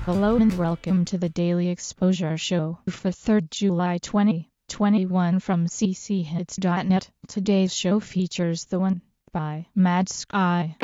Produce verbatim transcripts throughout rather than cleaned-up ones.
Hello and welcome to the Daily Exposure Show for third of July twenty twenty-one from c c hits dot net. Today's show features The One by Mad Sky.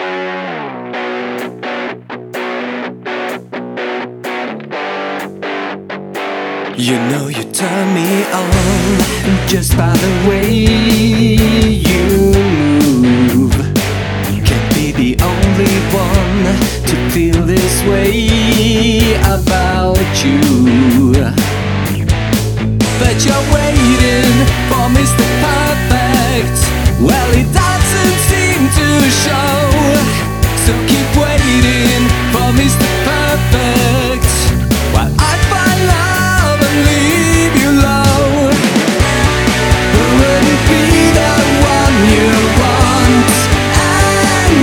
You know you turn me on just by the way you move. Can't be the only one to feel this way about you. But you're waiting for Mister Perfect. Well, it doesn't seem to show. So keep waiting for Mister Perfect while I find love and leave you low. Who wouldn't be the one you want and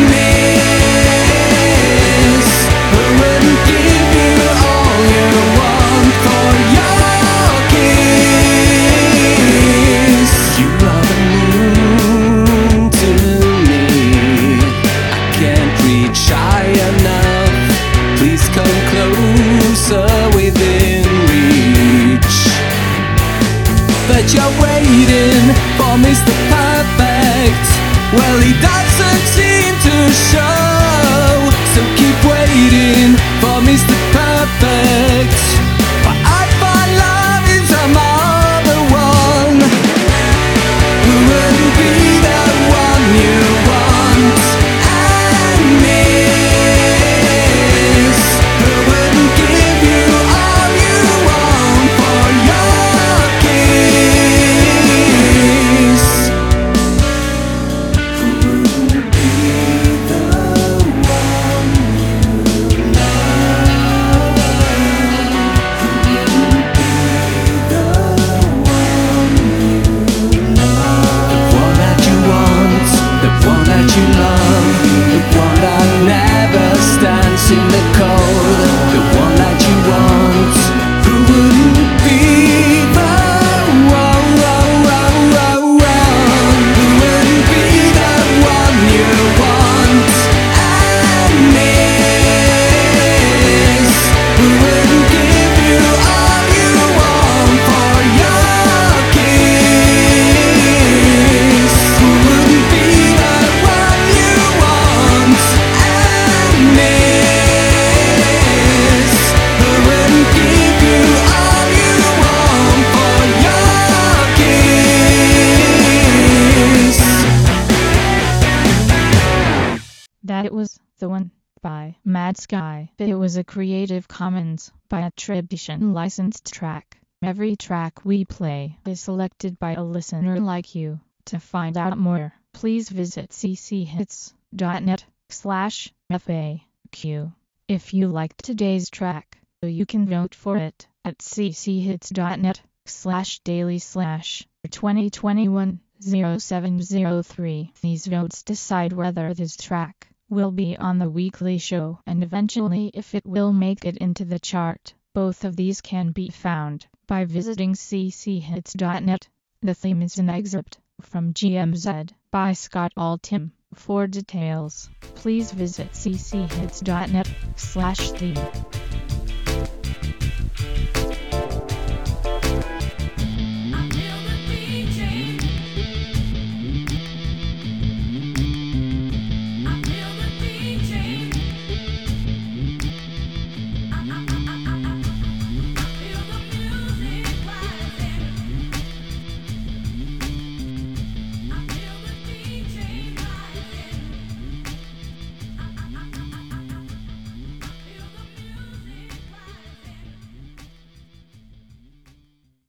miss? Who wouldn't give you all you want for your kiss? You are the moon to me. I can't reach high enough. Please come closer within reach. But you're waiting for Mister Perfect. Well, he doesn't seem to show. So keep waiting for Mister Perfect. But I find love in some other one. Who wouldn't be the one you want and miss? Who wouldn't give you all you want for your kiss? Who wouldn't be the one you love? Who wouldn't be the one you love? The one that you want, the one that you love, the one that never stands in the cold, the one that you want. Who wouldn't be the one? Who wouldn't be the one you want and miss? Who wouldn't give you all you want for your kiss? Who wouldn't be the one you want and miss? Who wouldn't give you all you want for your kiss? That it was The One by Mad Sky. It was a Creative Commons by attribution licensed track. Every track we play is selected by a listener like you. To find out more, please visit c c hits dot net slash F A Q. If you liked today's track, you can vote for it at c c hits dot net slash daily slash twenty twenty-one oh seven oh three. These votes decide whether this track will be on the weekly show and eventually if it will make it into the chart. Both of these can be found by visiting c c hits dot net. The theme is an excerpt from G M Z by Scott Altham. For details, please visit c c hits dot net slash theme.